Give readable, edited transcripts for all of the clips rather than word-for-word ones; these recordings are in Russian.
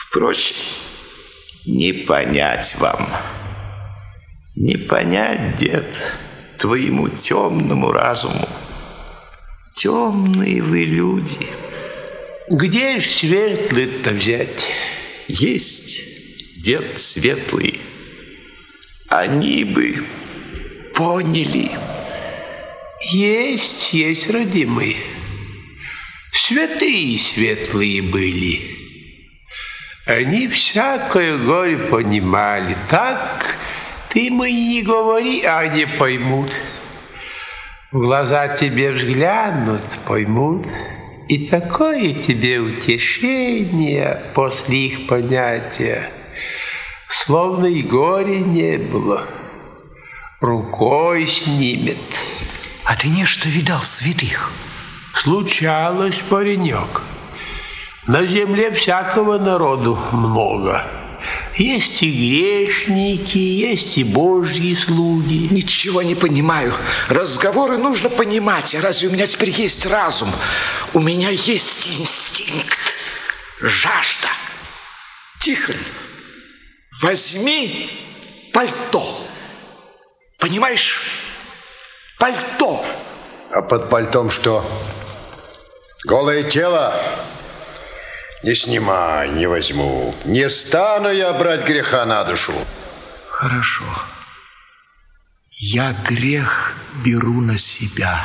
Впрочем, не понять вам. Не понять, дед, твоему темному разуму. Темные вы люди. Где ж светлый-то взять? Есть, дед, светлый. Они бы поняли. Есть, родимый. Святые светлые были. Они всякое горе понимали. Так ты ему и не говори, а они поймут. В глаза тебе взглянут, поймут. И такое тебе утешение после их понятия, словно и горя не было, рукой снимет. А ты нечто видал святых? Случалось, паренек. На земле всякого народу много. Есть и грешники, есть и божьи слуги. Ничего не понимаю. Разговоры нужно понимать. А разве у меня теперь есть разум? У меня есть инстинкт. Жажда. Тихон, возьми пальто. Понимаешь? Пальто. А под пальтом что? Голое тело? Не снимай, не возьму. Не стану я брать греха на душу. Хорошо. Я грех беру на себя.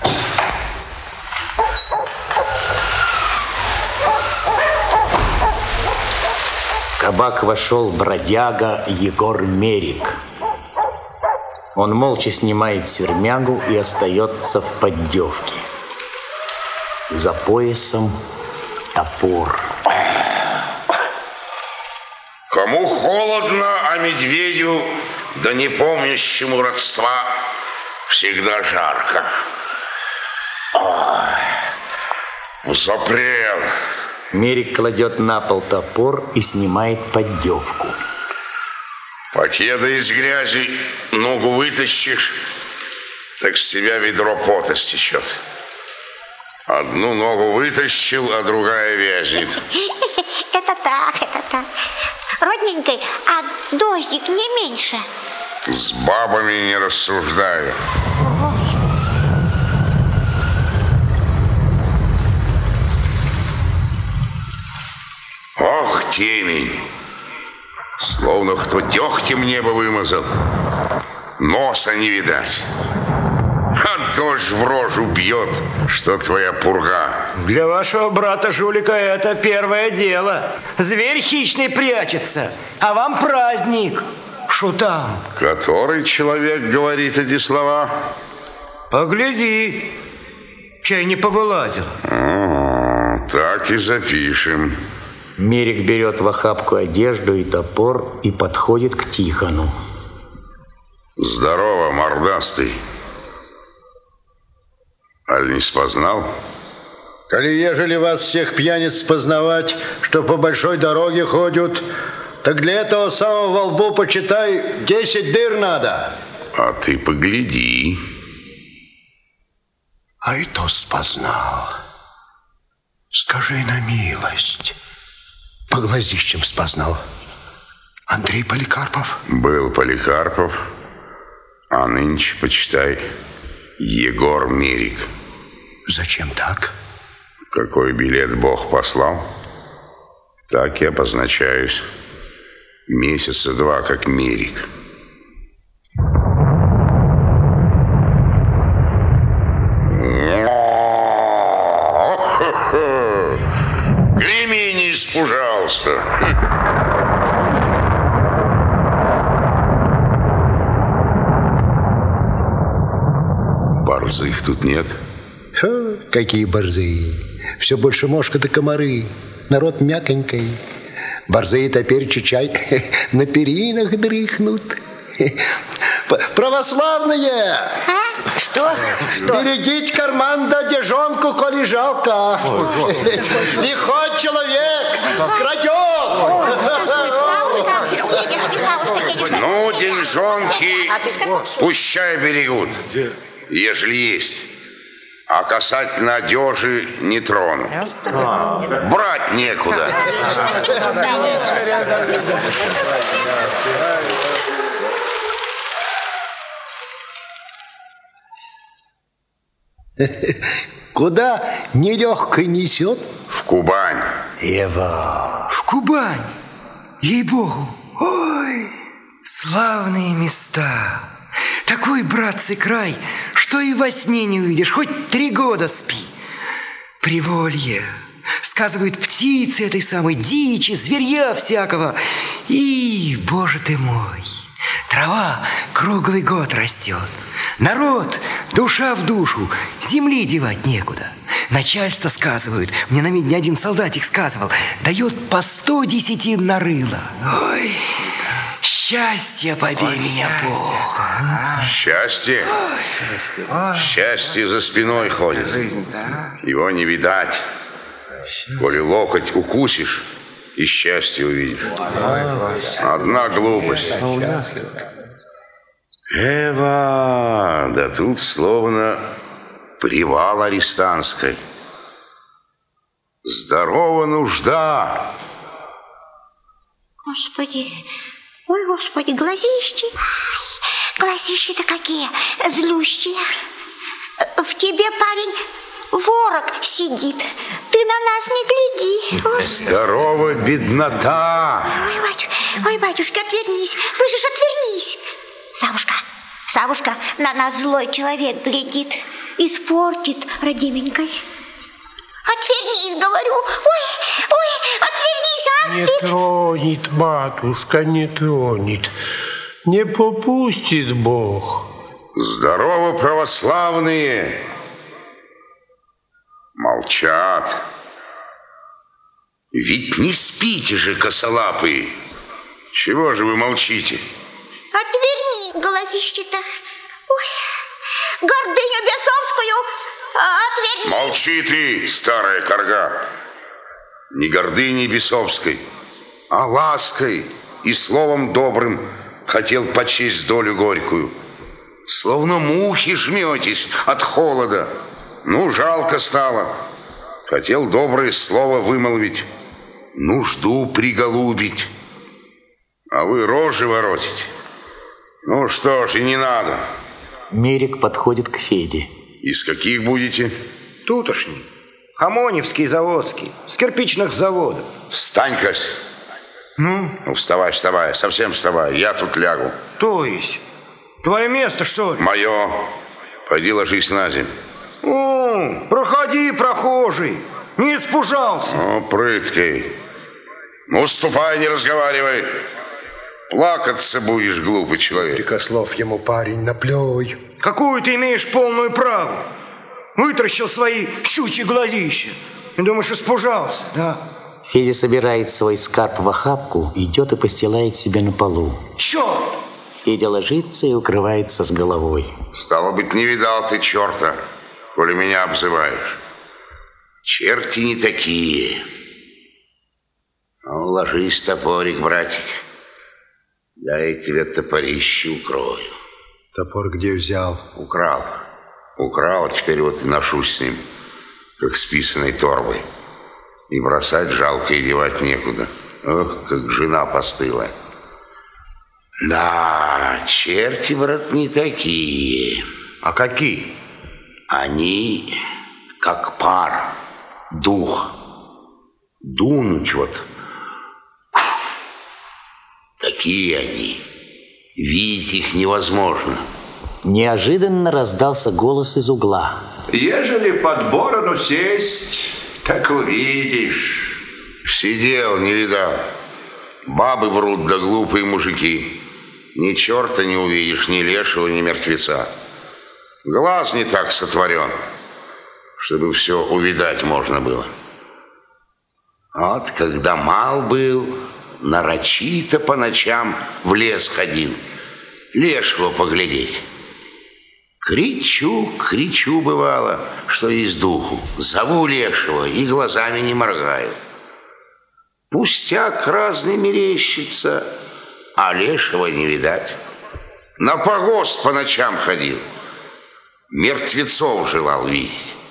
В кабак вошел бродяга Егор Мерик. Он молча снимает сермягу и остается в поддевке. За поясом топор. Кому холодно, а медведю, да не помнящему родства, всегда жарко. Взапрел. Мерик кладет на пол топор и снимает поддевку. Покеда из грязи ногу вытащишь, так с тебя ведро пота стечет. Одну ногу вытащил, а другая вязнет. Это так. Родненькой, а дождик не меньше. С бабами не рассуждаю. Ох, темень. Словно кто дегтем небо вымазал. Носа не видать. А дождь в рожу бьет, что твоя пурга. Для вашего брата-жулика это первое дело. Зверь хищный прячется, а вам праздник. Шо там? Который человек говорит эти слова? Погляди, чай не повылазил. Так и запишем. Мерик берет в охапку одежду и топор и подходит к Тихону. Здорово, мордастый. Аль не спознал? Коли ежели вас всех пьяниц познавать, что по большой дороге ходят, так для этого самого во лбу, почитай, 10 дыр надо. А ты погляди. А и то спознал. Скажи на милость. По глазищам спознал. Андрей Поликарпов? Был Поликарпов, а нынче, почитай, Егор Мерик. Зачем так? Какой билет Бог послал, так и обозначаюсь. Месяца 2 как Мерик. Греми не испужался. Борзых тут нет? Какие борзые? Все больше мошка да комары. Народ мяконький. Борзые теперь чай на перинах дрыхнут. Православные! Что? Берегите карман да одежонку, коли жалко. Лихой человек скрадет. Ну, деньжонки пущай берегут, ежели есть. А касательно одежи не трону. Брать некуда. Куда нелегкой несет? В Кубань. Ева. В Кубань? Ей-богу. Ой, славные места. Такой, братцы, край, что и во сне не увидишь, хоть 3 года спи. Приволье. Сказывают, птицы этой самой, дичи, зверья всякого. И, боже ты мой, трава круглый год растет. Народ, душа в душу, земли девать некуда. Начальство, сказывают, мне на медне один солдатик сказывал, дает по 100 десятин на рыло. Ой, счастье побей меня, Бог. Счастье? Счастье за спиной ходит. Его не видать. Коли локоть укусишь, и счастье увидишь. Одна глупость. Эва, да тут словно привал арестантской. Здорова нужда. Господи, ой, Господи, глазищи. Глазищи-то какие злющие. В тебе, парень, ворог сидит. Ты на нас не гляди. Здорова беднота. Ой, батюшка, отвернись. Слышишь, отвернись. Савушка, на нас злой человек глядит. Испортит родименькой. Отвернись, говорю. Ой, отвернись, аспид. Не тронет, матушка, не тронет. Не попустит Бог. Здорово, православные. Молчат. Ведь не спите же, косолапые. Чего же вы молчите? Отверни глазище-то. Ой, гордыню бесовскую отверни. Молчи ты, старая корга. Не гордыней бесовской, а лаской и словом добрым хотел почесть долю горькую. Словно мухи жметесь от холода. Ну, жалко стало. Хотел доброе слово вымолвить, нужду приголубить. А вы рожи воротите. Ну что ж, и не надо. Мерик подходит к Феде. Из каких будете? Тутошний. Хамоневский, Заводский. С кирпичных заводов. Встань, Кась. Ну, вставай, совсем вставай. Я тут лягу. То есть? Твое место, что ли? Мое. Пойди ложись на землю. О, проходи, прохожий. Не испужался. О, прыткой. Ну, ступай, не разговаривай. Плакаться будешь, глупый человек. Прикослов ему, парень, наплюй. Какую ты имеешь полную право? Вытаращил свои щучьи глазища. И думаешь, испужался, да? Федя собирает свой скарб в охапку, идет и постилает себе на полу. Черт! Федя ложится и укрывается с головой. Стало быть, не видал ты черта, коли меня обзываешь. Черти не такие. Ну, ложись, топорик, братик. Я и тебе топорище укрою. Топор где взял? Украл, а теперь вот и ношусь с ним, как с писаной торбой. И бросать жалко, и девать некуда. Ох, как жена постыла. Да, черти, брат, не такие. А какие? Они как пар, дух. Дунуть вот. Такие они. Видеть их невозможно. Неожиданно раздался голос из угла. Ежели под борону сесть, так увидишь. Сидел, не видал. Бабы врут, да глупые мужики. Ни черта не увидишь, ни лешего, ни мертвеца. Глаз не так сотворен, чтобы все увидать можно было. Вот когда мал был, нарочито по ночам в лес ходил, лешего поглядеть. Кричу, бывало, что из духу. Зову лешего, и глазами не моргаю. Пустяк разный мерещится, а лешего не видать. На погост по ночам ходил, мертвецов желал видеть.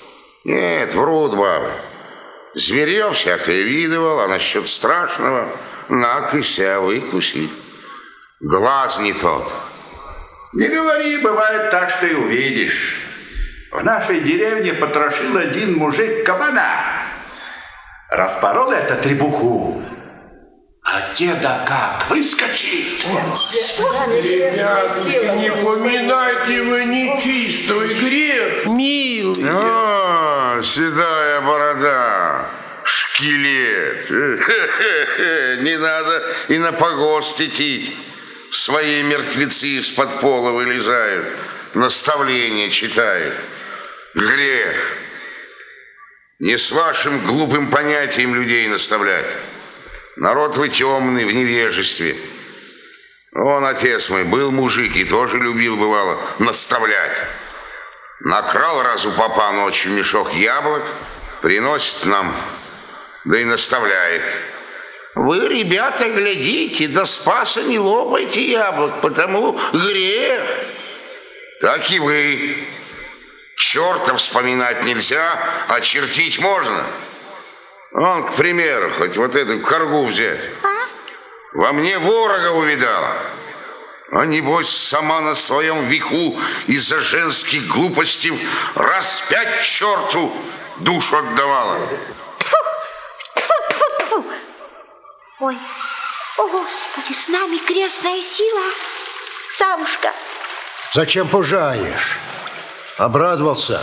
Нет, врут бабы. Зверье всякое видывал, а насчет страшного накися выкуси. Глаз не тот. Не говори, бывает так, что и увидишь. В нашей деревне потрошил один мужик кабана. Распорол это требуху. А деда как выскочил. Ребятушки, не поминайте вы нечистый грех, милый. О, седая борода, шкелет. Не надо и на погост идти. Свои мертвецы из-под пола вылезают, наставления читают. Грех. Не с вашим глупым понятием людей наставлять. Народ вы темный, в невежестве. Он, отец мой, был мужик и тоже любил, бывало, наставлять. Накрал раз у попа ночью мешок яблок, приносит нам, да и наставляет. Вы, ребята, глядите, до спаса не лопайте яблок, потому грех. Так и вы. Черта вспоминать нельзя, а чертить можно. Он, к примеру, хоть вот эту коргу взять. Во мне ворога увидала. А небось сама на своем веку из-за женских глупостей раз 5 черту душу отдавала. Тьфу-тьфу-тьфу. Ой, о Господи, с нами крестная сила. Савушка. Зачем пужаешь? Обрадовался.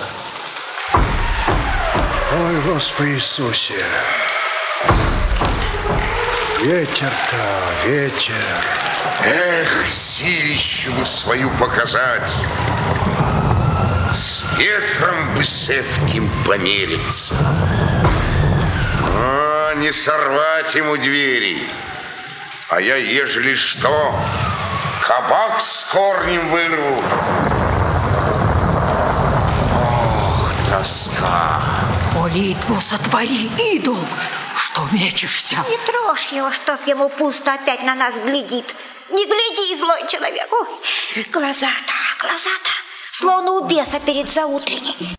Ой, Господи Иисусе. Ветер-то, ветер. Эх, силищу бы свою показать. С ветром бы с этим помериться. А, не сорвать ему двери. А я, ежели что, кабак с корнем вырву. Ох, тоска. Молитву сотвори, идол, что мечешься. Не трожь его, чтоб ему пусто опять на нас глядит. Не гляди, злой человек. Ой, глаза-то, словно у беса перед заутренней.